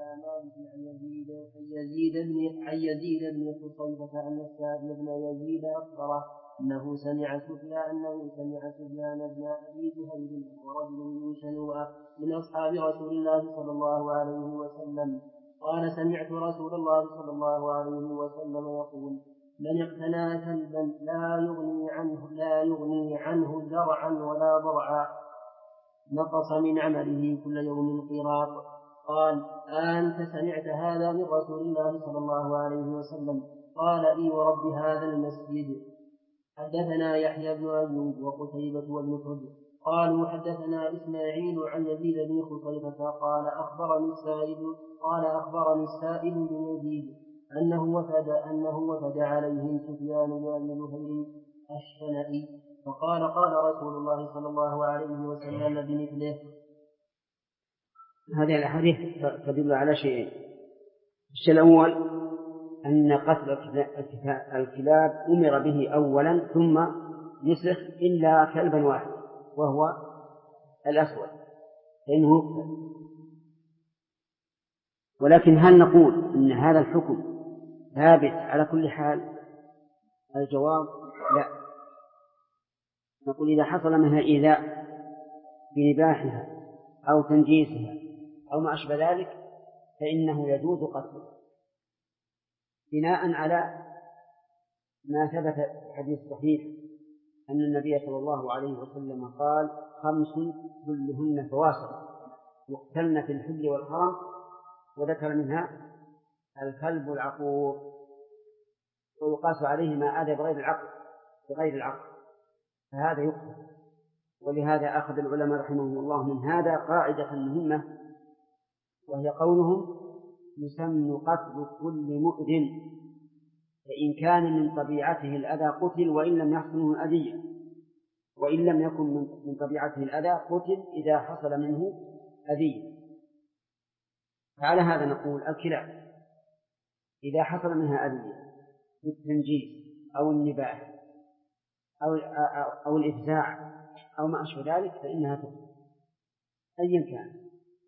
مالك عن يزيد بن خصيفة أن السائب بن يزيد أخبره أنه سمع سفيان بن أبي جهيل ورجل من شنوءة من أصحاب رسول الله صلى الله عليه وسلم قال سمعت رسول الله صلى الله عليه وسلم يقول من اقتنى كلبا لا يغني عنه زرعا ولا ضرعا نقص من عمله كل يوم قيراط. قال أنت سمعت هذا من رسول الله صلى الله عليه وسلم؟ قال إي ورب هذا المسجد. حدثنا يحيى بن أيوب وقتيبة وابن حجر قالوا حدثنا إسماعيل عن يزيد بن خصيفة قال أخبرني السائب بن يزيد أنه وفد عليهم سفيان بن أبي الشنئي فقال قال رسول الله صلى الله عليه وسلم بمثله. هذه الأحاديث تدل على شيئين. الشيء الأول أن قتل الكلاب أمر به أولا ثم يسخ إلا كلبا واحد وهو الأسود فإنه يقتل. ولكن هل نقول إن هذا الحكم ثابت على كل حال؟ الجواب لا. نقول إذا حصل منها إيذاء بنباحها أو تنجيسها أو ما أشبه ذلك فإنه يجوز قتله بناء على ما ثبت في الحديث الصحيح أن النبي صلى الله عليه وسلم قال 5 كلهن فواسق يقتلن في الحل والحرم وذكر منها الكلب العقور ويقاس عليه ما عاد بغير العقل فهذا يقتل. ولهذا أخذ العلماء رحمهم الله من هذا قاعدة مهمة وهي قولهم يسن قتل كل مؤذن فإن كان من طبيعته الأذى قتل وإن لم يحصل منه أذية وإن لم يكن من طبيعته الأذى قتل إذا حصل منه أذية. فعلى هذا نقول الكلاب إذا حصل منها أذية بالتنجيس أو النباح أو الإفزاع أو ما أشبه ذلك فإنها تقتل أيا كان.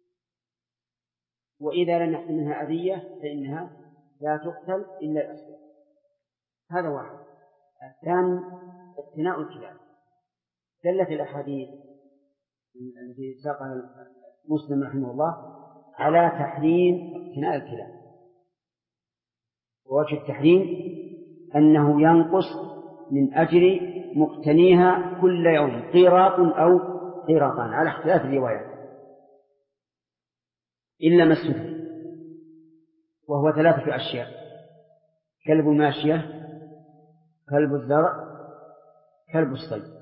وإذا لم يحصل منها أذية فإنها لا تقتل إلا الأسود. هذا واحد. الثاني اقتناء الكلاب. دلت الأحاديث التي ساقها مسلم رحمه الله على تحريم اقتناء الكلاب. ووجه التحريم أنه ينقص من أجر مقتنيها كل يوم قيراط أو قيراطان على اختلاف الروايات إلا ما استثني وهو 3 أشياء: كلب ماشية، كلب الزرع، كلب الصيد.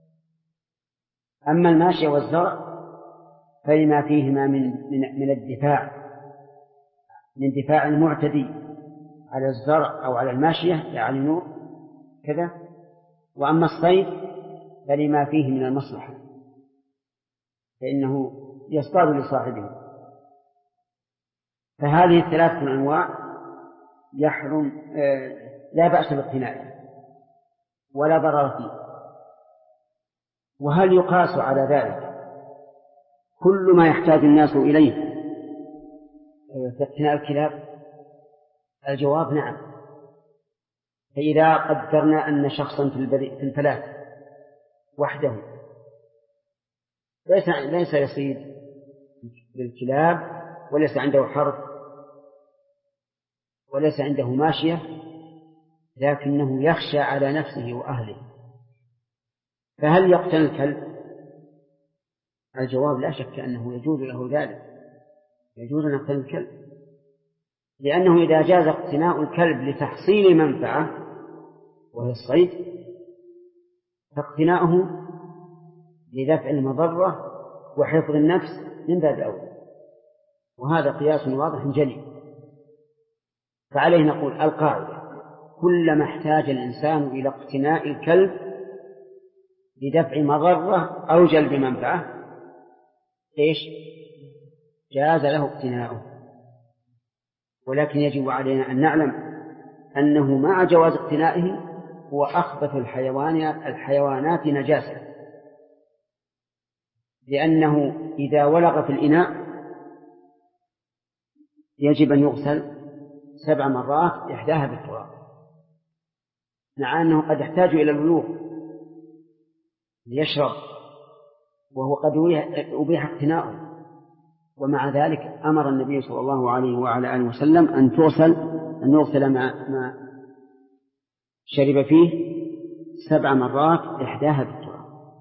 أما الماشية والزرع فلما فيهما من الدفاع من دفاع المعتدي على الزرع أو على الماشية يعني نوع كذا. وأما الصيد فلما فيه من المصلحة فإنه يصطاد لصاحبه. فهذه 3 أنواع يحرم لا بأس باقتنائه ولا ضرر فيه. وهل يقاس على ذلك كل ما يحتاج الناس إليه في اقتناء الكلاب؟ الجواب نعم. فإذا قدرنا أن شخصا في الفلاة وحده ليس يصيد للكلاب وليس عنده حرث وليس عنده ماشية لكنه يخشى على نفسه وأهله، فهل يقتل الكلب؟ الجواب لا شك أنه يجوز له ذلك، يجوز أن يقتل الكلب، لأنه إذا جاز اقتناء الكلب لتحصيل منفعة وهي الصيد فاقتناؤه لدفع المضرة وحفظ النفس من باب أولى، وهذا قياس واضح جلي. فعليه نقول القاعدة كلما احتاج الإنسان إلى اقتناء الكلب لدفع مضرة أو جلب منفعة جاز له اقتناؤه. ولكن يجب علينا أن نعلم أنه مع جواز اقتنائه هو أخبث الحيوانات نجاسة، لأنه إذا ولغ في الإناء يجب أن يغسل 7 مرات إحداها بالتراب، مع أنه قد يحتاج إلى البلوغ ليشرب، وهو قد أبيح اقتناؤه، ومع ذلك أمر النبي صلى الله عليه وعلى آله وسلم أن يغسل ما شرب فيه 7 مرات إحداها بالتراب.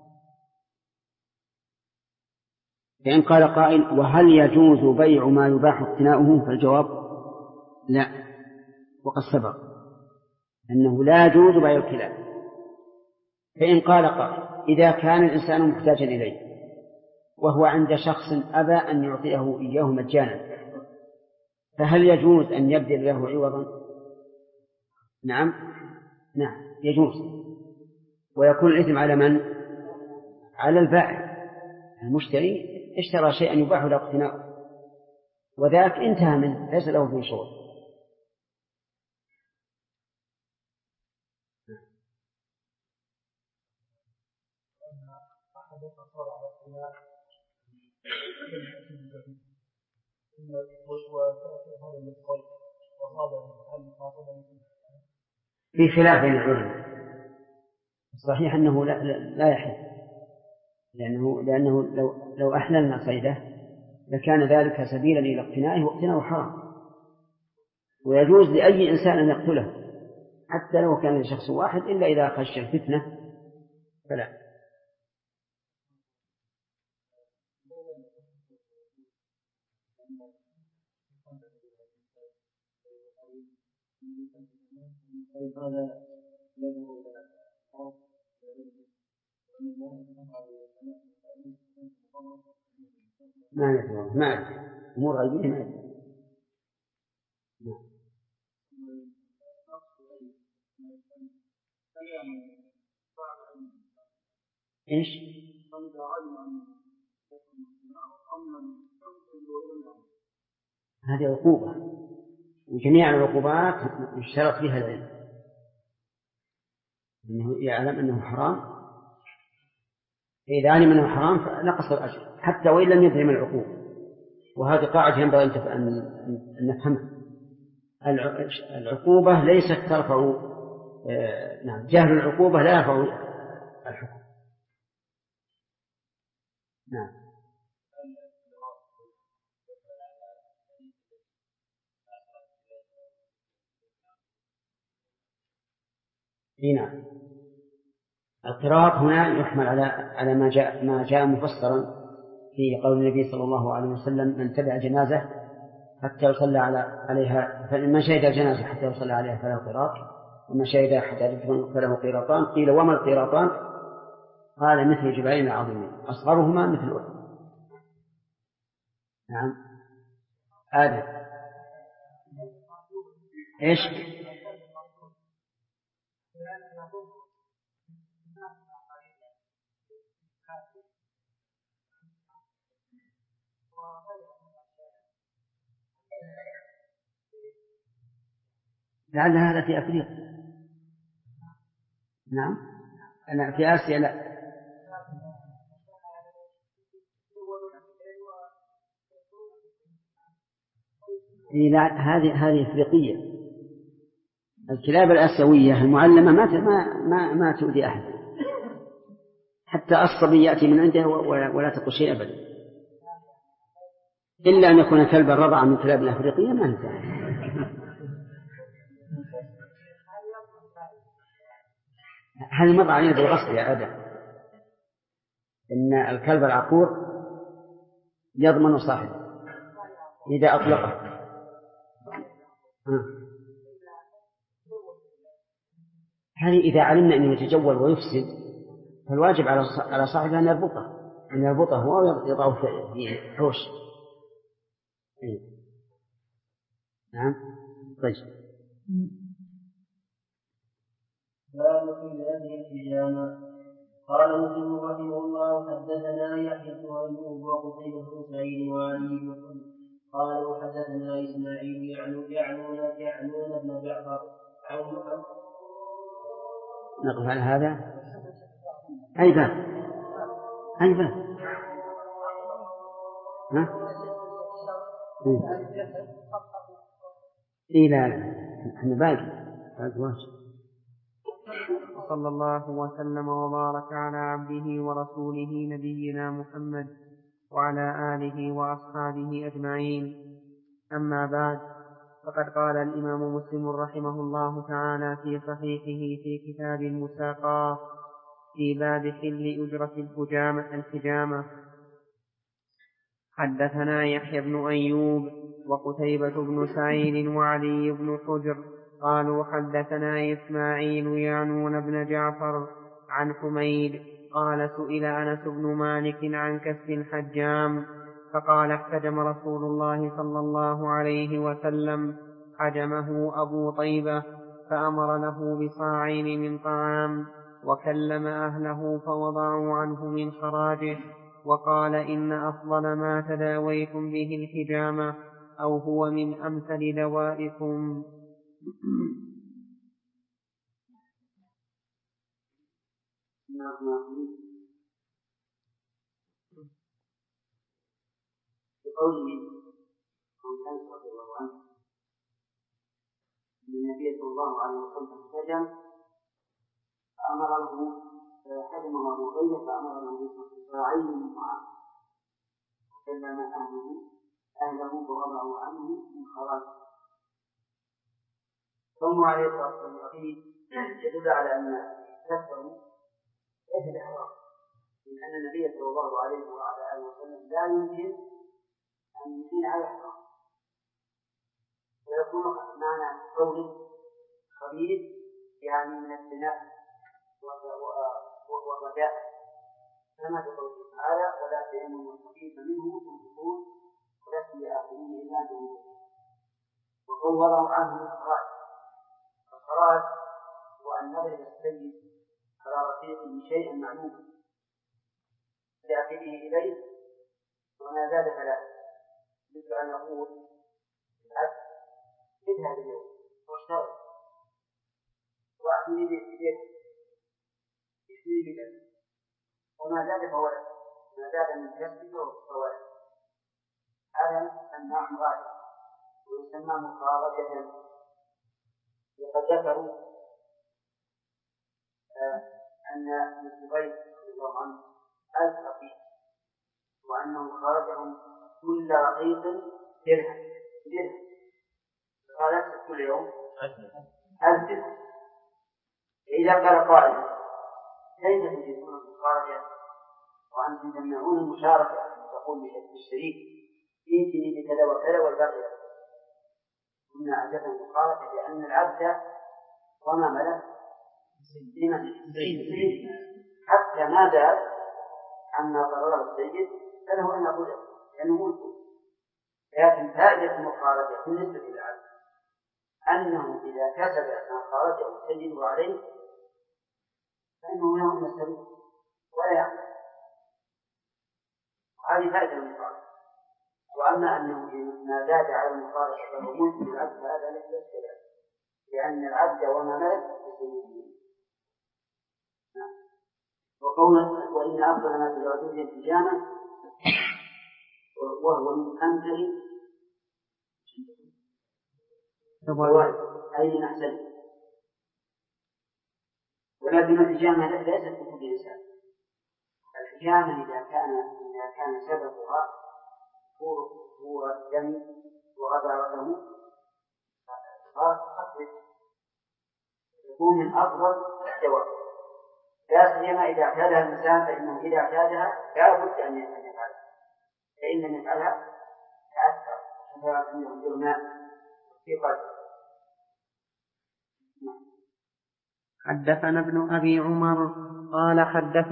فإن قال قائل: وهل يجوز بيع ما يباح اقتناؤه؟ فالجواب: لا، وقد سبق أنه لا يجوز بيع الكلاب. فإن قال قائل: إذا كان الإنسان محتاجا إليه وهو عند شخص أبى أن يعطيه إياه مجانا، فهل يجوز أن يبذل له عوضا؟ نعم يجوز، ويكون الإثم على من؟ على البائع. المشتري اشترى شيئا يباح له اقتناؤه، وذاك انتهى منه، ليس له فيه شغل. في خلاف بين العلماء، الصحيح أنه لا يحل، لأنه لو أحللنا صيده لكان ذلك سبيلا إلى اقتنائه، واقتناؤه حرام، ويجوز لأي إنسان أن يقتله حتى لو كان لشخص واحد، إلا إذا خشي الفتنة فلا. ما أدري أمور غيبية ما أدري. إيش؟ هذه عقوبة، وجميع العقوبات يشترط فيها العلم، أنه يعلم أنه حرام. إذا علم أنه حرام فنقص الأجر حتى وإن لم يدري من العقوبة. وهذه قاعدة ينبغي أن نفهمها. العقوبة ليست ترفع جهل العقوبة لا يرفع الحكم. نعم. نعم. القراط هنا يحمل على ما جاء مفسرا في قول النبي صلى الله عليه وسلم: من تبع جنازة حتى يصلى عليها، فمن شهد الجنازة حتى يصلى عليها فله قراط، ومن شهد حتى يدفن فله قراطان. قيل: وما القراطان؟ قال: مثل الجبالين العظيمين، أصغرهما مثل أحد. نعم. آدم. إيش؟ لعل هذا في أفريقيا. نعم. أنا في آسيا لا. هذه أفريقية. الكلاب الآسيوية المعلمة ما تؤذي أحد، حتى الصبي يأتي من عنده ولا تقول شيء أبدا، إلا أن يكون كلبا رضع من كلاب الأفريقية ما ينفع. هذه مضى علينا بالغصب يا آدم، إن الكلب العقور يضمن صاحبه إذا أطلقه. هذه إذا علمنا أنه يتجول ويفسد فالواجب على صاحبه أن يربطه هو ويضعه في حوش. نعم. طيب. باب في هذه الحجامة. قال مسلم رحمه الله: حدثنا يحيى بن أيوب وقتيبة بن سعيد وعلي بن حجر قالوا حدثنا إسماعيل يعنون بن جعفر عن محمد. نقف على هذا. أي باب. ها؟ إيه لا احنا باقي واجب. وصلى الله وسلم وبارك على عبده ورسوله نبينا محمد وعلى آله وأصحابه أجمعين. أما بعد، فقد قال الإمام مسلم رحمه الله تعالى في صحيحه في كتاب المساقات في باب حل أجرة الحجامة: حدثنا يحيى بن أيوب وقتيبة بن سعيد وعلي بن حجر قالوا حدثنا إسماعيل يعنون بن جعفر عن حميد قال سئل أنس بن مالك عن كسب الحجام فقال احتجم رسول الله صلى الله عليه وسلم، حجمه أبو طيبة فأمر له بصاعين من طعام، وكلم أهله فوضعوا عنه من خراجه، وقال إن أفضل ما تداويتم به الحجامة أو هو من أمثل دوائكم. بقوله عن أنس رضي الله عنه أن النبي صلى الله عليه وسلم احتجم فأمر له حجمه أبو طيبة فأمر له بصاعين من طعام، وكلم أهله فوضعوا عنه من خراجه. قوله عليه الصلاة والسلام يدل على أن كسبه ليس بحرام، لأن النبي صلى الله عليه وعلى آله وسلم لا يمكن أن يكون على حرام، ويكون معنى قوله خبيث يعني من الزنا والرجاء، كما في قوله تعالى ولا تيمموا الخبيث منه تنفقون ولستم لآخذين إلا بذنوبكم. وقل وضعوا عنه الخراج. الخراج هو أن نضرب السيد على رفيقه شيئا معلوما لآخذه إليه وما زاد فلا، مثل أن يقول العبد اذهب اليوم واشتغل وأعطني بيدك اشتري بك، وما زاد فولد، ما زاد من كسبك فولد. هذا يسمى مغاشرة ويسمى مخارجة. وقد ذكروا أن الزبير رضي الله عنه 1000 رقيق، وأنه خرجهم كل رقيق درهم، قال كل يوم 1000 درهم. إذا قال قائل كيف تجدون المخارجة وأنتم تمنعون المشاركة، تقول للشريك ائتني بكذا وكذا والباقي لك. قلنا أجل المخارجة لأن العبد وما ملك لمن حتى ما زاد عما قرره السيد فله أن يقول لأنه ملك. لكن فائدة المخارجة بالنسبة للعبد أنه إذا كسب ما خرجه السيد عليه فإنه يوم يستمر ولا يعمل، وهذه فائدة المخارجة. وأما أنه ما زاد على المخارجة فهو ملك للعبد فهذا ليس كذلك، لأن العبد وما ملك لسيده. وقوله وإن أفضل ما تداويتم به الحجامة وهو من أمثل أي من أحسن، ولكن الحجامة ليست بكل إنسان. الحجامة إذا كان سببها هو الدم وغزارته صارت تخفف، تكون من أفضل الدواء، لا سيما إذا اعتادها الإنسان، فإنه إذا اعتادها لا بد أن يفعلها، فإن لم يفعلها تأثر كما أنه الماء في قلبه. حدثنا ابن أبي عمر قال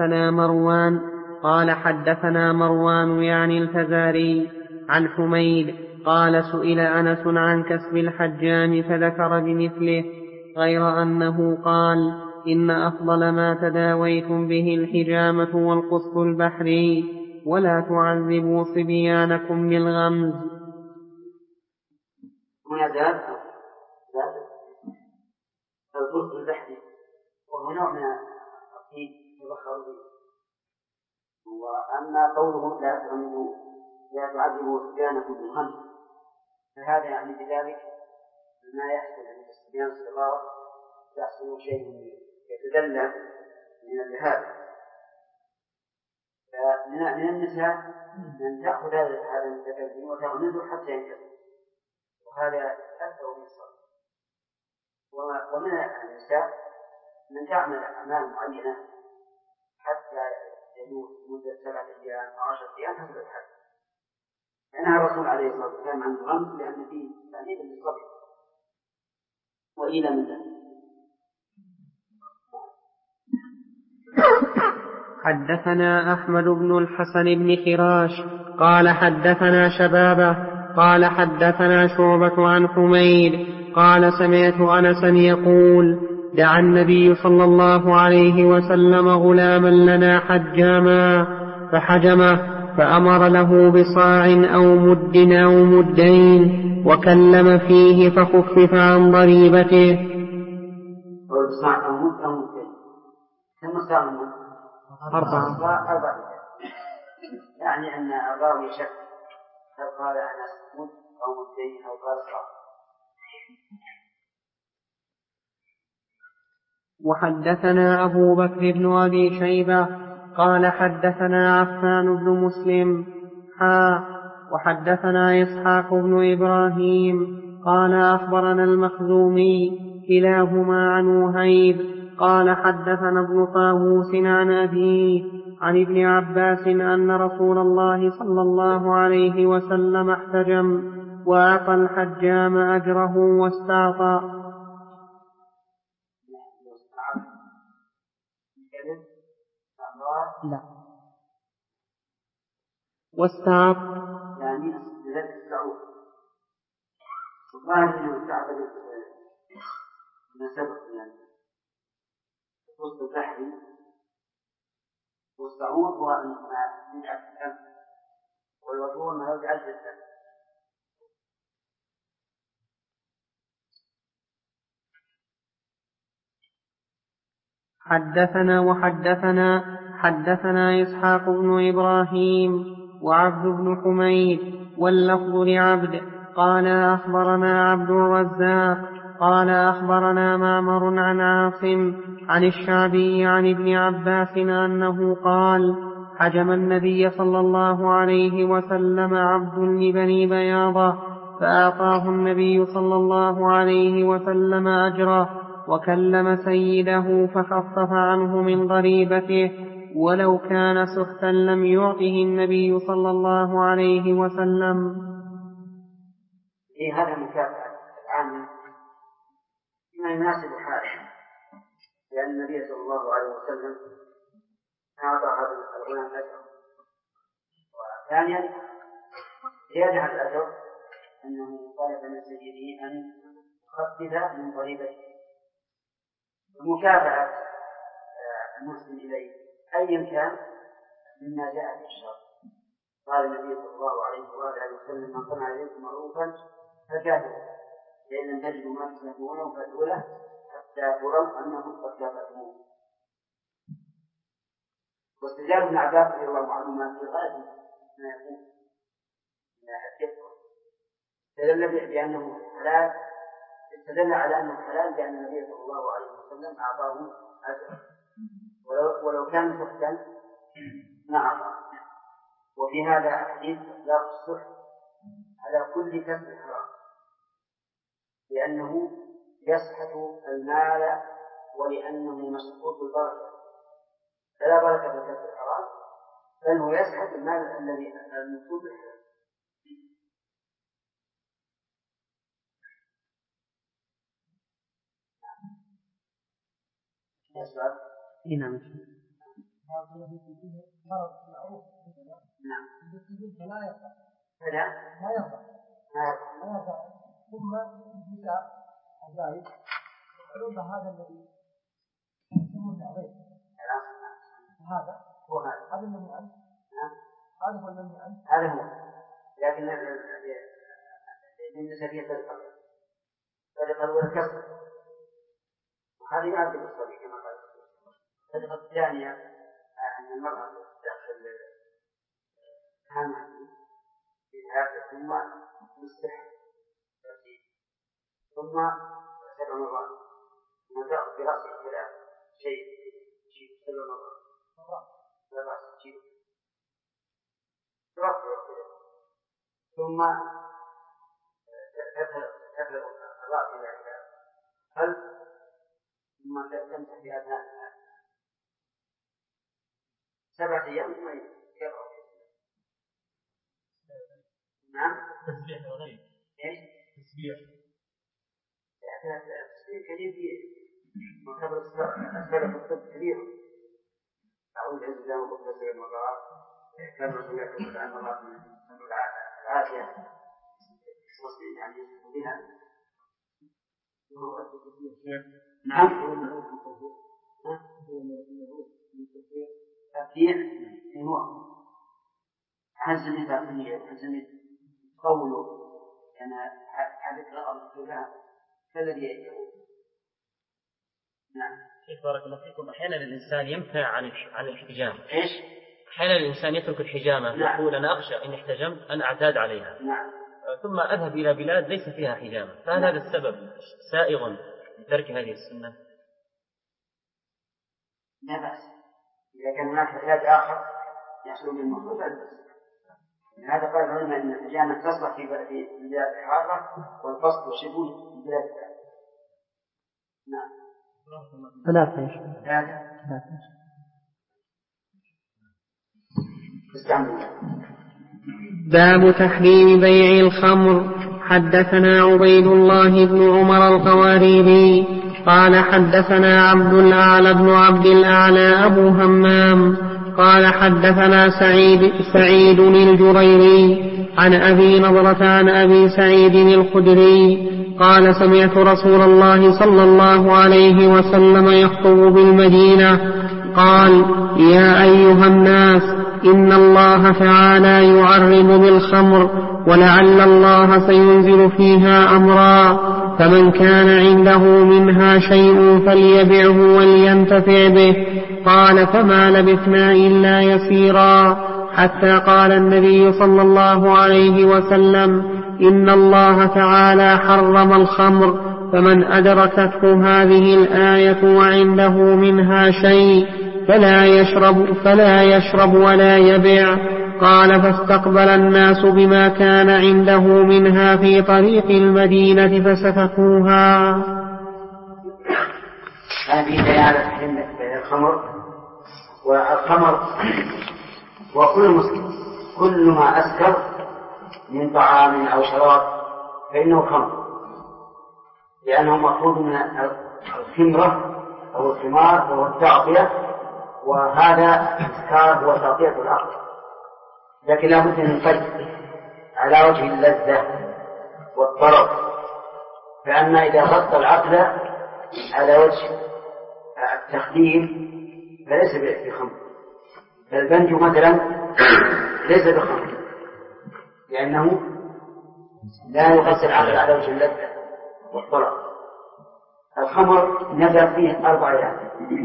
حدثنا مروان يعني الفزاري عن حميد قال سئل أنس عن كسب الحجام فذكر بمثله، غير أنه قال إن أفضل ما تداويتم به الحجامة والقص البحري ولا تعذبوا صبيانكم بالغمز. القص البحري وهو نوع من الطيب يبخر به. وأما قوله لا تعذبوا صبيانكم بالغمز فهذا يعني بذلك ما يحصل عند الصبيان الصغار يحصل شيء يتدلى من اللهاب. فمن النساء من تأخذ هذا المتكلم وتغمزه حتى ينكسر، وهذا أكثر من الصبر. ومن النساء من تعمل أعمال معينة حتى يدور مدة 7 أيام أو 10 أيام حسب الحال. نهى الرسول عليه الصلاة والسلام عن الغمز لأن فيه تعليل للصبر وإلى من ذلك. حدثنا أحمد بن الحسن بن خراش قال حدثنا شبابه قال حدثنا شعبة عن حميد قال سمعت أنسا يقول دعا النبي صلى الله عليه وسلم غلاما لنا حجاما فحجمه فأمر له بصاع أو مد أو مدين وكلم فيه فخفف عن ضريبته. صاع أو مد أو مدين كم صاع؟ 4. يعني أن الراوي شك هل قال أنس مد أو مدين أو قال صاع. وحدثنا أبو بكر بن أبي شيبة قال حدثنا عفان بن مسلم وحدثنا إسحاق بن إبراهيم قال أخبرنا المخزومي كلاهما عن وهيب قال حدثنا ابن طاووس عن أبيه عن ابن عباس أن رسول الله صلى الله عليه وسلم احتجم وأعطى الحجام أجره واستعطى. لا واستعط يعني لذلك السعود الظاهر أنه استعط من سبق يعني وسط البحر. والسعود هو ما يجعل في الأنف والوضوء ما يجعل في الأنف. حدثنا إسحاق بن إبراهيم وعبد بن حميد واللفظ لعبد قال أخبرنا عبد الرزاق قال أخبرنا معمر عن عاصم عن الشعبي عن ابن عباس أنه قال حجم النبي صلى الله عليه وسلم عبد لبني بياضة فأعطاه النبي صلى الله عليه وسلم أجره وكلم سيده فخفف عنه من ضريبته ولو كان سحتا لم يعطه النبي صلى الله عليه وسلم. في هذا مكافأة العامل ما يناسب حاله، لأن النبي صلى الله عليه وسلم أعطى هذا الغلام أجره. وثانيا زيادة الأجر أنه طلب من سيده أن يخفف من ضريبته. مكافأة المسلم إليه أيا كان مما جاء في الشرع. قال النبي صلى الله عليه وآله وسلم من صنع إليكم معروفا فكافئوه فإن لم تجدوا ما تسلمونه فادعوا له حتى تروا أنه قد كافأتموه. واستدلال ابن عباس رضي الله عنهما في غاية ما يكون من أحد استدل بأنه حلال، استدل على أنه حلال لأن النبي صلى الله عليه وسلم أعطاه أجر ولو كان سحتا ما أعطاه. وفي هذا حديث إطلاق السحت على كل كسب حرام، لأنه يسحت المال ولأنه مشروط البركة، فلا بركة في كسب الحرام بل هو يسحت المال الذي المقصود بالحرام. نعم. لا يرضى ثم النساء الزائد يقولون هذا الذي يسمونه العظيم هذا هو هذا الذي أنت هذا هو الذي أنت هذا هو، لكن بالنسبة طريقة الأولى كسر وهذه يعد بالصديق كما قال. الطريقة الثانية أن المرأة تدخل حامل في هذا ثم تستحي ثم 7 مرات نضع برأسه كذا شيء 7 مرات لا بأس تجيب ثم تفرغ الرأس إلى خلف ثم تمسح بأذنها 7 أيام ثم يقرأ. نعم تسبيح وغيره. ايش؟ تسبيح. التسبيح كثير فيه مرتبط السلف الطب كبير. أعوذ بالله من الشيطان المرات كان رسول الله صلى الله عليه وسلم من العافية يعني بها. نعم. التسبيح هو حزم الباقية حزم قوله أنا حدث الأرض كلها كالذي يجب. نعم. شيخ بارك الله فيكم. أحيانا الإنسان يمتنع عن الحجام. إيش؟ أحيانا الإنسان يترك الحجامة. نعم. يقول أنا أخشى إن احتجمت أن أعتاد عليها. نعم. ثم أذهب إلى بلاد ليس فيها حجامة. فهل هذا السبب سائغ لترك هذه السنة؟ لا بأس إذا كان هناك علاج آخر يحصل من المخلوق لا بأس. هذا قال العلماء أن الحجامة تصلح في بلاد الحارة والقصد والشبه في بلاد الثانية. نعم. 3 يا شيخ. 3 استعمل. باب تحريم بيع الخمر. حدثنا عبيد الله بن عمر القواريري قال حدثنا عبد الأعلى بن عبد الأعلى أبو همام قال حدثنا سعيد الجريري عن أبي نضرة عن أبي سعيد الخدري قال سمعت رسول الله صلى الله عليه وسلم يخطب بالمدينة قال يا أيها الناس إن الله تعالى يعرض بالخمر ولعل الله سينزل فيها أمرا فمن كان عنده منها شيء فليبعه ولينتفع به. قال فما لبثنا إلا يسيرا حتى قال النبي صلى الله عليه وسلم إن الله تعالى حرم الخمر فمن أدركته هذه الآية وعنده منها شيء فلا يشرب ولا يبع. قال فاستقبل الناس بما كان عنده منها في طريق المدينة فسفكوها. هذه بيانة بين الخمر والخمر وكل مسكر كل ما أسكر من طعام أو شراب فإنه خمر لأنه مأخوذ من الخمرة أو الخمار وهو التعطية وهذا الإسكار هو تعطية العقل لكن لا بد من قيد على وجه اللذة والطرب فأما إذا غطى العقل على وجه التخدير فليس بخمر. فالبنج مثلا ليس بخمر لأنه لا يغطي العقل على وجه اللذة والطرب. الخمر نزل فيه 4 آيات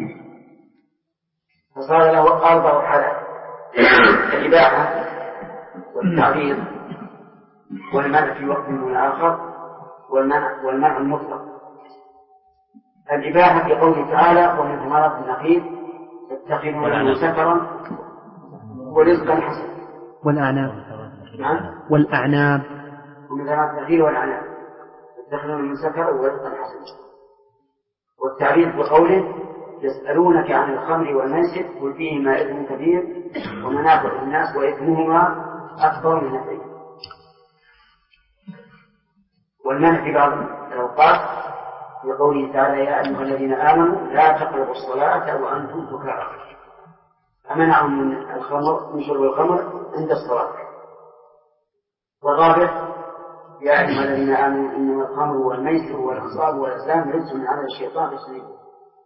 فصار له 4 حالات الإباحة والتعريض والمنع في وقت من آخر والمنع المطلق. الإباحة في قوله تعالى ومن ثمرات النخيل تتخذون سكرا ورزقا حسنا والأعناب ومن ثمرات النخيل والأعناب تتخذون من سكرا ورزقا حسنا. والتعريض بقوله يسألونك عن الخمر والميسر قل فيهما إثم كبير ومنافع للناس وإثمهما أكبر من نفعهما. والمنع في بعض الأوقات بقوله تعالى يا أيها الذين آمنوا لا تقربوا الصلاة وأنتم سكارى فمنعهم من الخمر من شرب الخمر عند الصلاة. والرابع يا أيها الذين آمنوا إنما الخمر والميسر والأنصاب والأزلام رجس من عمل الشيطان فاجتنبوه.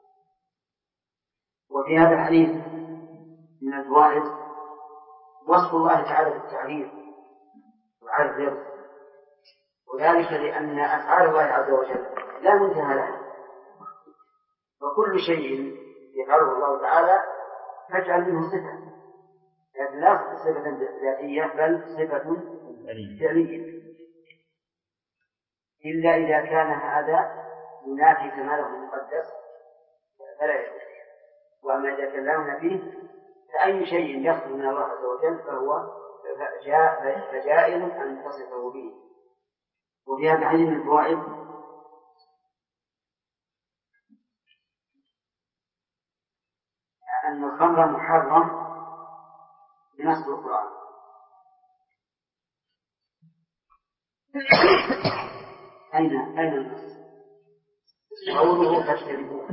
وفي هذا الحديث من الفوائد وصف الله تعالى بالتعريف وعلى الرزق وذلك لأن أفعال الله عز وجل لا منتهى لها وكل شيء يفعله الله تعالى فاجعل منه صفة لكن لا صفة ذاتية بل صفة فعلية. إلا إذا كان هذا ينافي كماله المقدس فلا يجوز. وأما إذا كان لا ينافيه فأي شيء يصدر من الله عز وجل فهو فجائز أن تصفه به. وفي هذا الحديث من الفوائد أن الخمر محرم بنص القرآن. أين النص؟ قوله فاجتنبوه،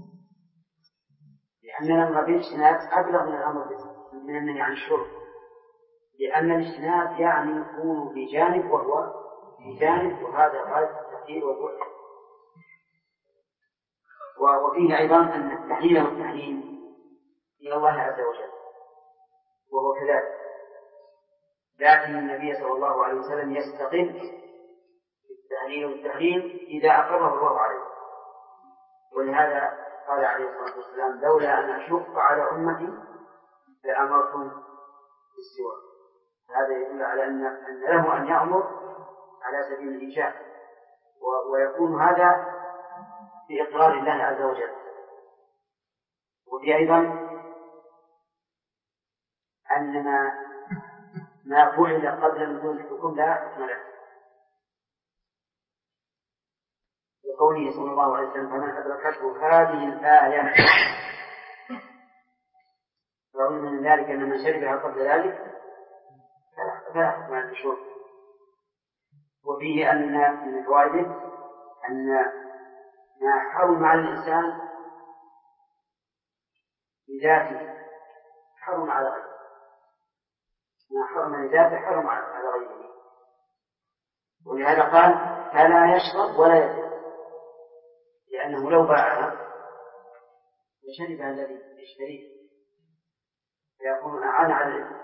لأن الأمر بالاجتناب أبلغ من الأمر من النهي عن الشرب، لأن الاجتناب يعني يكون في جانب وهو في جانب، وهذا غاية التحليل والبعد. وفيه أيضا أن التحليل والتحريم إلى الله عز وجل وهو كذلك، لكن النبي صلى الله عليه وسلم يستقل بالتحليل والتحريم إذا أقره الله عليه. ولهذا قال عليه الصلاة والسلام لولا أن أشق على أمتي لأمرتم بالسواك. هذا يدل على أن له أن يأمر على سبيل الإيجاب، ويكون هذا بإقرار الله عز وجل. وفي أيضا أن ما فعل قبل نزول الحكم لا حكم له، وقوله صلى الله عليه وسلم فمن أدركته هذه الآية رغم من ذلك أن من شربها قبل ذلك فلا حكم له بالشرب. وفيه أن من فوائده أن ما حرم على الإنسان بذاته حرم على غيره، ما حرم لذاته حرم على غيره. ولهذا قال فلا يشرب ولا يبيع، لأنه لو باعها لشربها الذي يشتريه فيكون أعان على الإثم.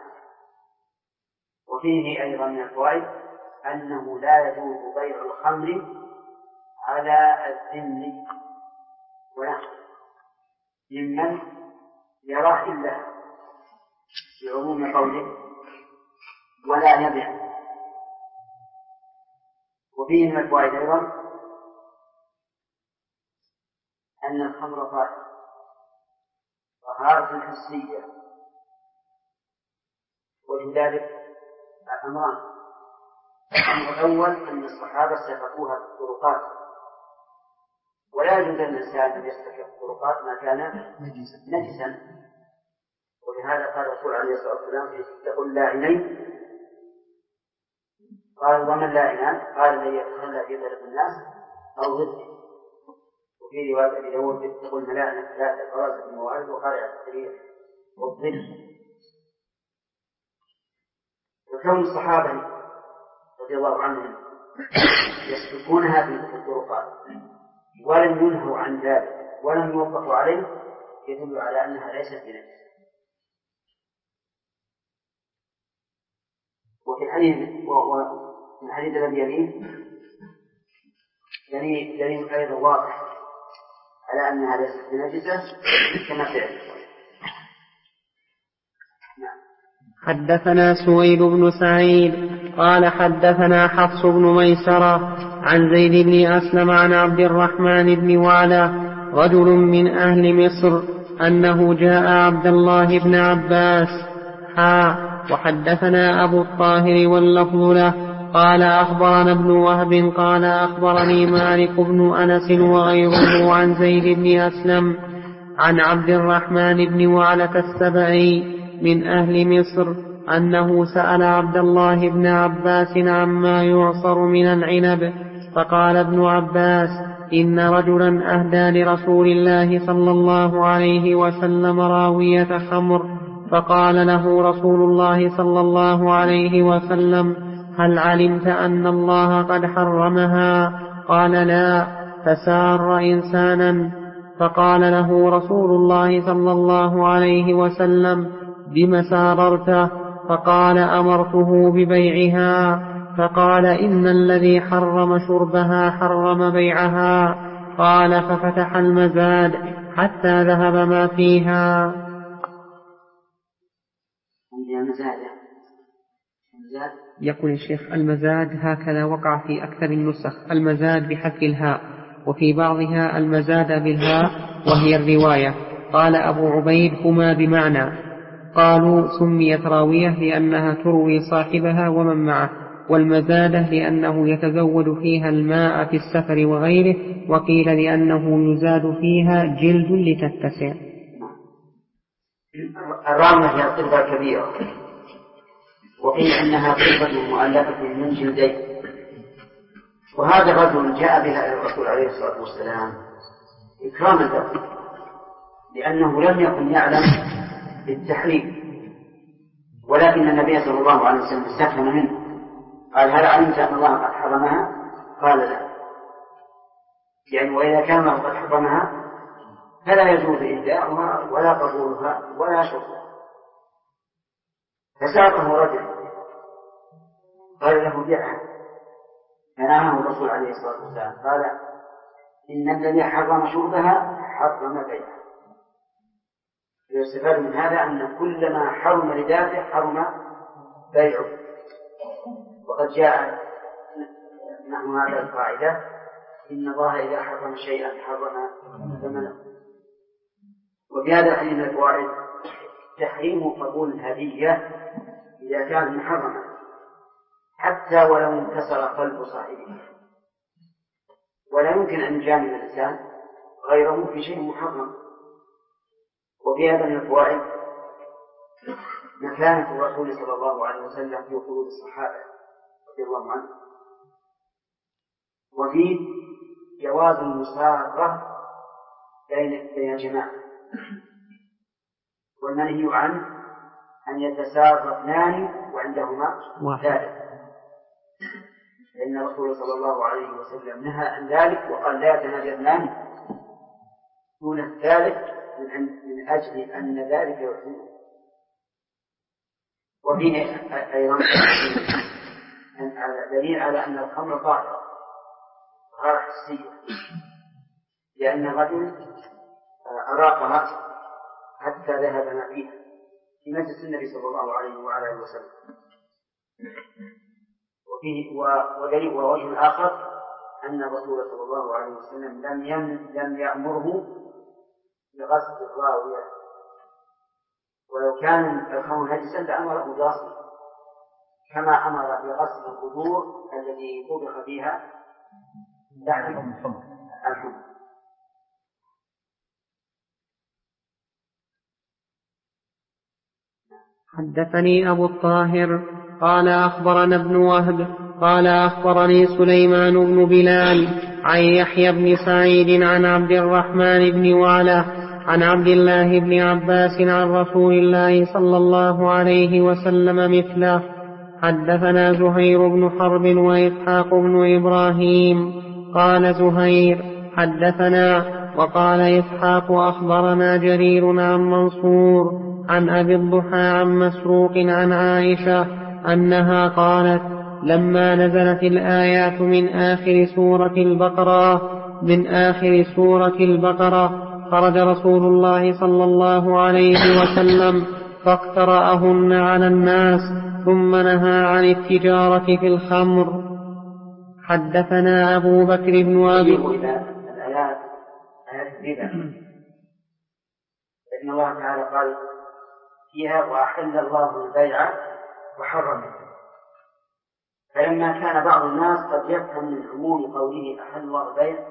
وفيه أيضا من الفوائد أنه لا يجوز بيع الخمر على الذم ونحوه ممن يراه إلا بعموم قوله ولا يبيع. وفيه من الفوائد أيضا أن الخمر طهارة حسية، وذلك أمران: الأمر الأول أن الصحابة سفكوها في الطرقات، ولا يجوز للإنسان أن يسفك الطرقات ما كان نجسا. ولهذا قال الرسول عليه الصلاة والسلام اتقوا اللاعنين. قال ومن لاعنان؟ قال الذي يتخلى في طريق الناس أو ضده. وفي رواية أبي داود اتقوا الملاعنة ثلاثة فرازة الموارد وقارعة السرير والظل. وكون الصحابة رضي الله عنهم يسلكونها في الطرقات ولم ينهوا عن ذلك ولم يوقفوا عليه يدل على أنها ليست بنجس. وفي الحديث الذي يليه دليل أيضا واضح على أنها ليست بنجسة كما سيأتي. حدثنا سويد بن سعيد قال حدثنا حفص بن ميسرة عن زيد بن أسلم عن عبد الرحمن بن وعلى رجل من أهل مصر أنه جاء عبد الله بن عباس وحدثنا أبو الطاهر واللفظ له قال أخبرنا ابن وهب قال أخبرني مالك بن أنس وغيره عن زيد بن أسلم عن عبد الرحمن بن وعلة السبعي من أهل مصر أنه سأل عبد الله بن عباس عما يعصر من العنب، فقال ابن عباس إن رجلا أهدى لرسول الله صلى الله عليه وسلم راوية خمر، فقال له رسول الله صلى الله عليه وسلم هل علمت أن الله قد حرمها؟ قال لا، فسار إنسانا، فقال له رسول الله صلى الله عليه وسلم بم ساررته؟ فقال أمرته ببيعها، فقال إن الذي حرم شربها حرم بيعها. قال ففتح المزاد حتى ذهب ما فيها. يقول الشيخ المزاد هكذا وقع في أكثر النسخ، المزاد بحذف الهاء، وفي بعضها المزاد بالهاء وهي الرواية. قال أبو عبيد هما بمعنى. قالوا سميت راوية لأنها تروي صاحبها ومن معه، والمزادة لأنه يتزود فيها الماء في السفر وغيره، وقيل لأنه يزاد فيها جلد لتتسع. الرامة هي القربة الكبيرة، وقيل إنها قربة مؤلفة من جلدين. وهذا الرجل جاء بها إلى الرسول عليه الصلاة والسلام إكراما له، لأنه لم يكن يعلم بالتحريم، ولكن النبي صلى الله عليه وسلم استفهم منه، قال هل علمت أن الله قد حرمها؟ قال لا، يعني وإذا كان الله قد حرمها فلا يجوز إهداؤها ولا قبولها ولا شربها. فساقه رجل قال له بيعها، فنهاه الرسول عليه الصلاة والسلام قال إن الذي حرم شربها حرم بيعها. يستفاد من هذا أن كل ما حرم لذاته حرم بيعه. وقد جاء نحو هذا القاعدة إن الله إذا حرم شيئا حرم ثمنه. وفي هذا الحديث من الفوائد تحريم قبول الهدية إذا كان محرما حتى ولو انكسر قلب صاحبه، ولا يمكن أن يجامل الإنسان غيره في شيء محرم. وفي هذا من الفوائد مكانة الرسول صلى الله عليه وسلم في قلوب الصحابة رضي الله عنه. وفيه جواز المسارة بين الجماعة، والمنهي عنه أن يتسارى اثنان وعندهما ثالث، لأن الرسول صلى الله عليه وسلم نهى عن ذلك وقال لا يتناجى اثنان دون الثالث من أجل أن ذلك يحزنه. وفيه أيضا دليل على أن الخمر طاهرة طهارة حسية، لأن الرجل أراقها حتى ذهب ما فيها في مجلس النبي صلى الله عليه وعلى آله وسلم. ودليل ووجه آخر أن الرسول صلى الله عليه وسلم لم يأمره بغسل الراوية، ولو كان الخمر نجسا لأمره بغسله كما أمر بغسل القدور التي طبخ فيها لحم الحمر. حدثني أبو الطاهر قال أخبرنا ابن وهب قال أخبرني سليمان بن بلال عن يحيى بن سعيد عن عبد الرحمن بن وعلة عن عبد الله بن عباس عن رسول الله صلى الله عليه وسلم مثله. حدثنا زهير بن حرب وإسحاق بن إبراهيم. قال زهير حدثنا، وقال إسحاق أخبرنا جرير عن منصور عن أبي الضحى عن مسروق عن عائشة أنها قالت لما نزلت الآيات من آخر سورة البقرة خرج رسول الله صلى الله عليه وسلم فاقترأهن على الناس ثم نهى عن التجارة في الخمر. حدثنا أبو بكر بن أبي الآيات الربا، لأن الله تعالى قال فيها وأحل الله البيع وحرم الربا. فلما كان بعض الناس قد يفهم من عموم قوله أحل الله البيع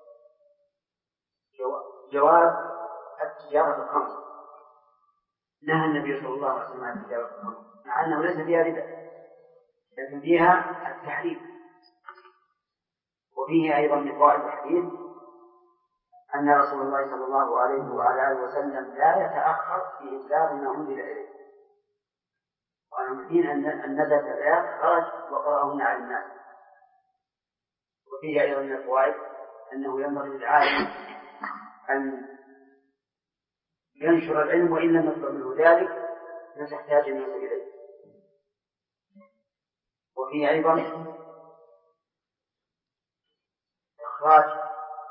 جواز التجارة في الخمر، نهى النبي صلى الله عليه وسلم عن التجارة في الخمر مع أنه ليس فيها ربا لكن فيها التحريم. وفيه أيضا من فوائد الحديث أن رسول الله صلى الله عليه وعلى آله وسلم لا يتأخر في إبلاغ ما أنزل إليه، وأن حين أن نزلت الآيات خرج وقرأهن على الناس. وفيه أيضا من الفوائد أنه ينبغي للعالم أن ينشر العلم وإن لم يطلب منه ذلك فتحتاج الناس إليه. وفيه أيضا إخراج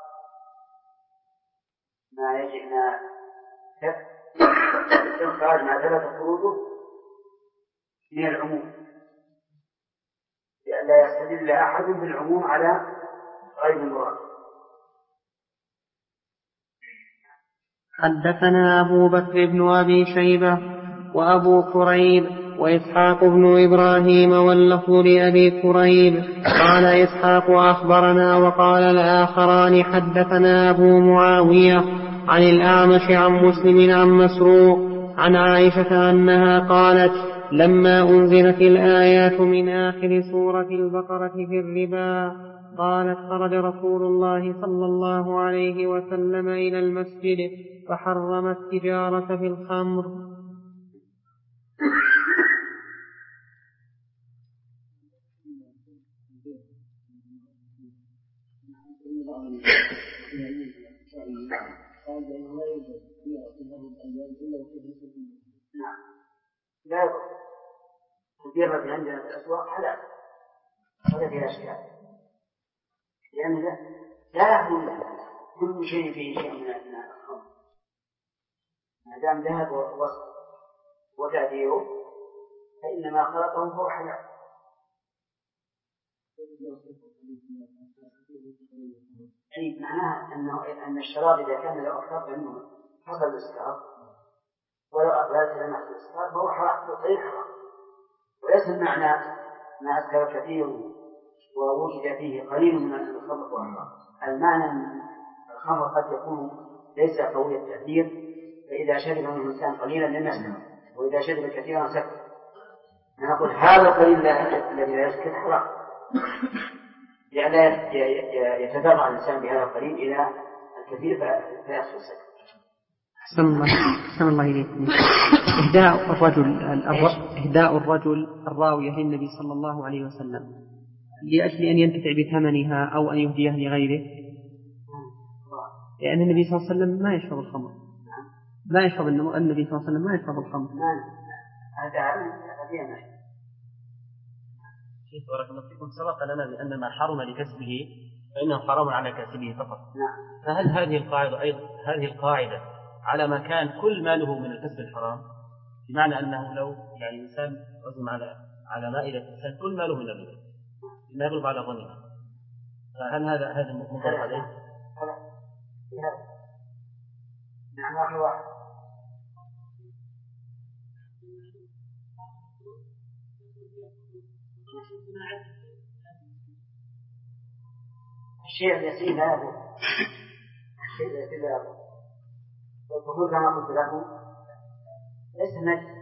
ما يجب إخراج ما ثبت خروجه من العموم، لا يستدل أحد بالعموم على غير المراد. حدثنا أبو بكر بن أبي شيبة وأبو كريب وإسحاق بن إبراهيم واللفظ لأبي كريب قال إسحاق أخبرنا وقال الآخران حدثنا أبو معاوية عن الأعمش عن مسلم عن مسروق عن عائشة أنها قالت لما أنزلت الآيات من آخر سورة البقرة في الربا قالت خرج رسول الله صلى الله عليه وسلم إلى المسجد فحرم التجارة في الخمر. لا يضر البيرة عندنا في الأسواق حلال ولا فيها أشكال، لأن لا يكون كل شيء فيه شيء من الخمر ما دام ذهب ووصف وتأثيره فإنما خلطه فهو حلال. أي معناها أن الشراب إذا كان له أخلاق فإنه حصل الإسكار، ولو أقلت لما حصل الإسكار فهو حرام، وليس المعنى ما أسكر كثير ووجد فيه قليل من الخمر وأحرام. المعنى أن الخمر قد يكون ليس قوي التأثير، فإذا شرب منه الإنسان قليلا لم يسكر، وإذا شرب كثيرا سكر. نقول هذا القليل الذي لا يسكر حرام، لأن يتدرع الإنسان بهذا القليل إلى الكثير فيحصل السكر. أحسن الله إليكم. إهداء الرجل الراوية للنبي صلى الله عليه وسلم لأجل أن ينتفع بثمنها أو أن يهديها لغيره، لأن النبي صلى الله عليه وسلم ما يشرب الخمر، لا يشرب النبي صلى الله عليه وسلم ما يشرب الخمر. بارك الله فيكم. سبق لنا بأن ما حرم لكسبه فإنه حرام على كاسبه فقط. فهل هذه القاعدة أيضا على ما كان كل ماله من الكسب الحرام، بمعنى أنه لو يعني إنسان عزم على مائدة إنسان كل ماله من الربا ما يغلب على ظنه، فهل هذا مضر عليه؟ نعم واحد. الشيء اليسير لا يضر، الشيء اليسير لا يضر، والدخول كما قلت لكم ليس نجس،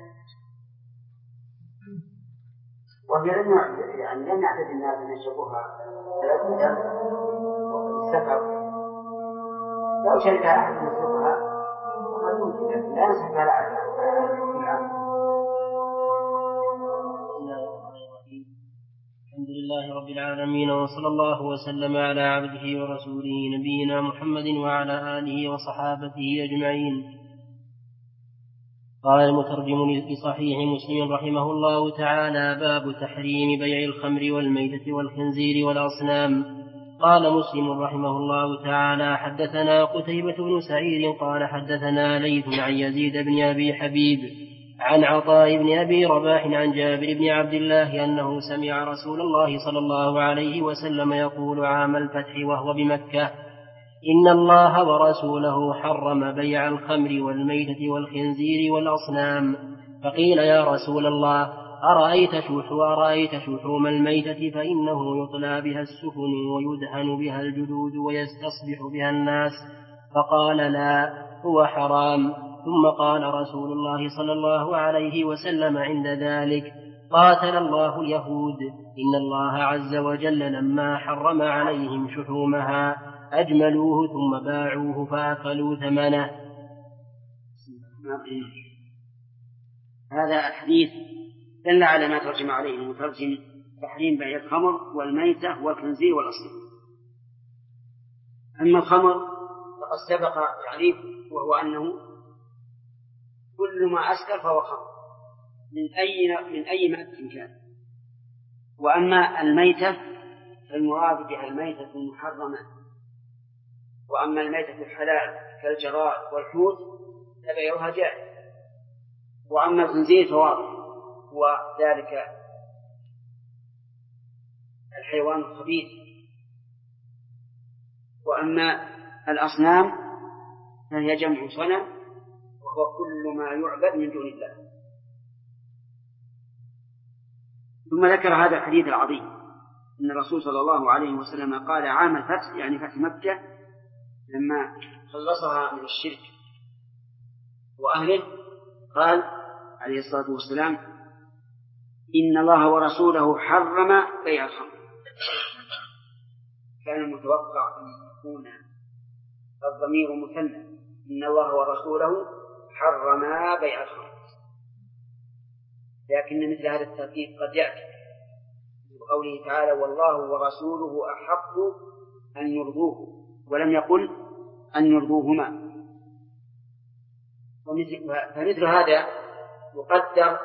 وهي لم يعتد الناس أن يشربوها 3 أيام وقد السفر، لو شرب أحد يشربها فقد ممكن لا ينصح على الحمد لله رب العالمين، وصلى الله وسلم على عبده ورسوله نبينا محمد وعلى آله وصحابته أجمعين. قال المترجم لصحيح مسلم رحمه الله تعالى: باب تحريم بيع الخمر والميتة والخنزير والأصنام. قال مسلم رحمه الله تعالى: حدثنا قتيبة بن سعيد قال حدثنا ليث عن يزيد بن أبي حبيب عن عطاء بن أبي رباح عن جابر بن عبد الله أنه سمع رسول الله صلى الله عليه وسلم يقول عام الفتح وهو بمكة: إن الله ورسوله حرم بيع الخمر والميتة والخنزير والأصنام. فقيل: يا رسول الله، أرأيت شحوم الميتة فإنه يطلى بها السفن ويدهن بها الجلود ويستصبح بها الناس. فقال: لا، هو حرام. ثم قال رسول الله صلى الله عليه وسلم عند ذلك: قاتل الله اليهود، إن الله عز وجل لما حرم عليهم شحومها أجملوه ثم باعوه فأكلوا ثمنه. هذا الحديث دل على ما ترجم عليه المترجم: تحريم بيع الخمر والميتة والخنزير والأصنام. أما الخمر فقد سبق تعريف، وهو أنه كل ما أسكر فهو خمر من أي مادة كان. وأما الميتة فالمراد بها الميتة المحرمة، وأما الميتة الحلال كالجراد والحوت فبيعها جائز. وأما الخنزير فواضح، وذلك الحيوان الخبيث. وأما الأصنام فهي جمع صنم، وهو كل ما يعبد من دون الله. ثم ذكر هذا الحديث العظيم أن الرسول صلى الله عليه وسلم قال عام الفتح، يعني فتح مكة، لما خلصها من الشرك وأهله، قال عليه الصلاة والسلام: إن الله ورسوله حرم بيع الخمر. كان المتوقع أن يكون الضمير مثنى، إن الله ورسوله حرما بيع الخمر، لكن مثل هذا الترتيب قد يأتي بقوله تعالى: والله ورسوله أحق أن يرضوه، ولم يقل أن يرضوهما. فمثل هذا يقدر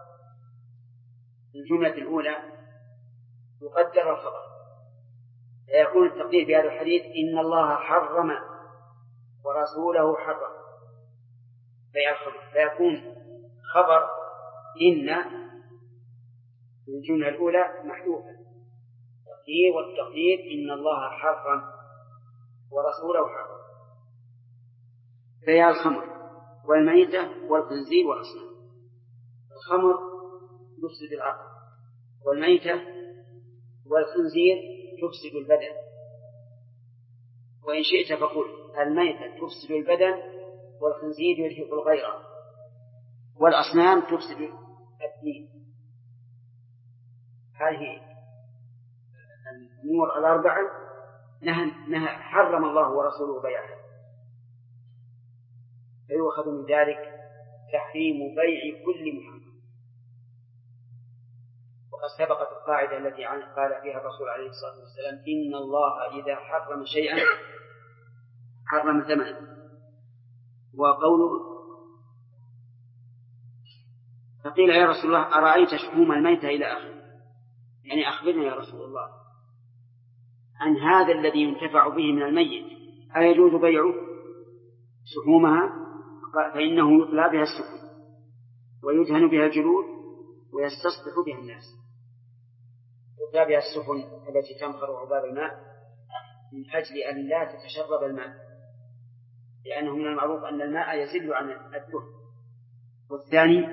الجملة الأولى، يقدر الخبر، فيكون التقدير في هذا الحديث: إن الله حرم ورسوله حرم بيع الخمر، فيكون خبر إن الجملة الأولى محذوفة، والتقدير إن الله حرم ورسوله حرم بيع الخمر والميتة والخنزير والأصنام. الخمر يفسد العقل، والميتة والخنزير تفسد البدن، وإن شئت فقل الميتة تفسد البدن، والخنزير يلحق الغيرة، والأصنام تفسد الدين. هذه الأمور الأربعة حرم الله ورسوله بيعها، فيؤخذ من ذلك تحريم بيع كل محرم. وقد سبقت القاعدة التي قال فيها الرسول عليه الصلاة والسلام: إن الله إذا حرم شيئا حرم ثمنه. وقوله: فقيل يا رسول الله أرأيت شحوم الميتة إلى آخر، يعني أخبرنا يا رسول الله عن هذا الذي ينتفع به من الميت، أيجوز بيعه شحومها؟ فإنه يطلى بها السفن ويدهن بها الجلود ويستصبح بها الناس. يطلى بها السفن التي تنخر عباب الماء من أجل أن لا تتشرب الماء، لأنه من المعروف أن الماء يزل عن الدهن. والثاني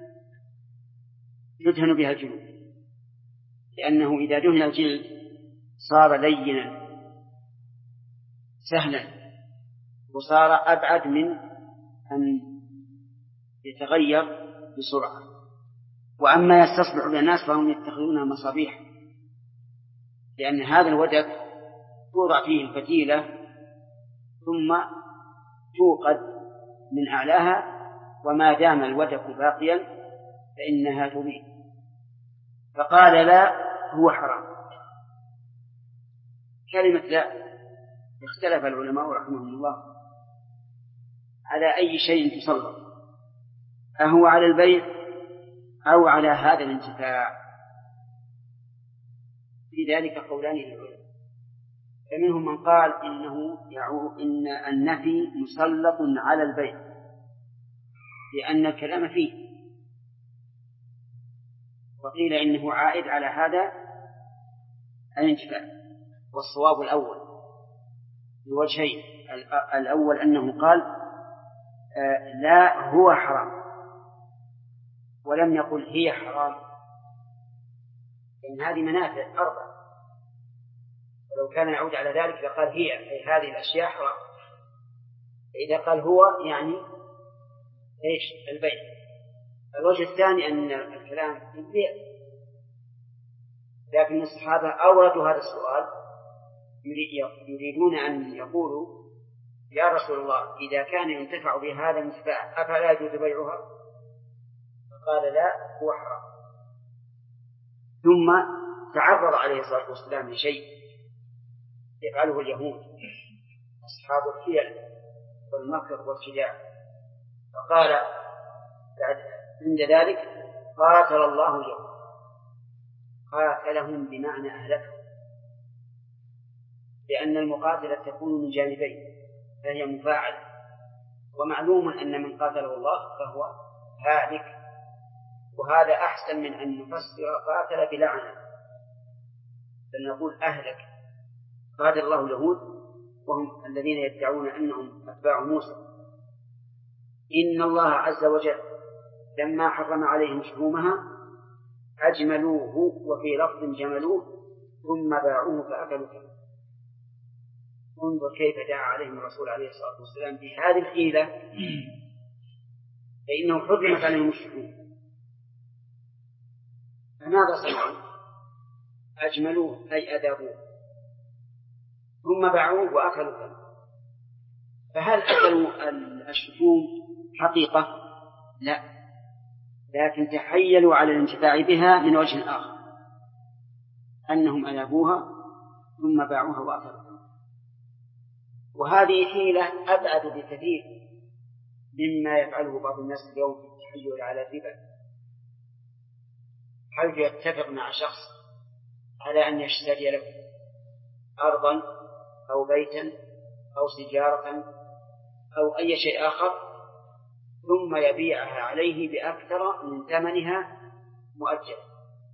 يدهن بها الجلود، لأنه إذا دهن الجلد صار لينا سهلا، وصار أبعد من أن يتغير بسرعة. وأما يستصبح بالناس فهم يتخذونها مصابيح، لأن هذا الودك توضع فيه الفتيلة ثم توقد من أعلاها، وما دام الودك باقيا فإنها تضيء. فقال: لا، هو حرام. كلمة لا اختلف العلماء رحمهم الله على أي شيء تسلط، أهو على البيع أو على هذا الانتفاع. في ذلك قولان للعلماء، فمنهم من قال إن النفي مسلط على البيع لأن الكلام فيه، وقيل إنه عائد على هذا الانتفاع. والصواب الأول بوجهين: الأول أنه قال لا، هو حرام، ولم يقل هي حرام، لأن هذه منافع أربعة، ولو كان يعود على ذلك لقال هي، أي هذه الأشياء حرام. فإذا قال هو يعني إيش؟ البيع. الوجه الثاني أن الكلام في البيع، لكن الصحابة أوردوا هذا السؤال يريدون أن يقولوا: يا رسول الله إذا كان ينتفع بهذا الانتفاع أفلا يجوز بيعها؟ فقال: لا، هو حرام. ثم تعرض عليه الصلاة والسلام لشيء يفعله اليهود أصحاب الحيل والمكر والخداع، فقال عند ذلك: قاتل الله اليهود. قاتلهم بمعنى أهلكهم، لأن المقاتلة تكون من جانبين فهي مفاعلة، ومعلوم أن من قاتله الله فهو هالك، وهذا أحسن من أن نفسر قاتل بلعنة، بل نقول أهلك. قال الله اليهود وهم الذين يدعون أنهم أتباع موسى إن الله عز وجل لما حرم عليهم شحومها أجملوه وفي لفظ جملوه ثم باعوه فأكلوا ثمنه. انظر كيف دعا عليهم الرسول عليه الصلاة والسلام بهذه الحيلة، فإنه حرمت عليهم الشحوم. فماذا صنعوا؟ أجملوه أي أدابوه ثم باعوه وأكلوا ثمنه. فهل أكلوا الشحوم حقيقة؟ لا، لكن تحيلوا على الانتفاع بها من وجه آخر، أنهم أدابوها ثم باعوها وأكلوا. وهذه حيلة أبعد بكثير مما يفعله بعض الناس اليوم في التحيل على الربا، حيث يتفق مع شخص على أن يشتري له أرضا أو بيتا أو سيارة أو أي شيء آخر ثم يبيعها عليه بأكثر من ثمنها مؤجلا،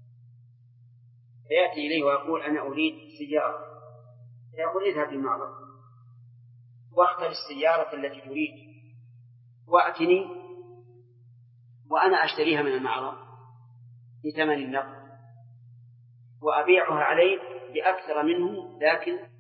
فيأتي إليه ويقول أنا أريد سيارة، فيقول اذهب للمعرض واختر السيارة التي تريد وأتني وأنا أشتريها من المعرض بثمن النقد وأبيعها عليك بأكثر منه، لكن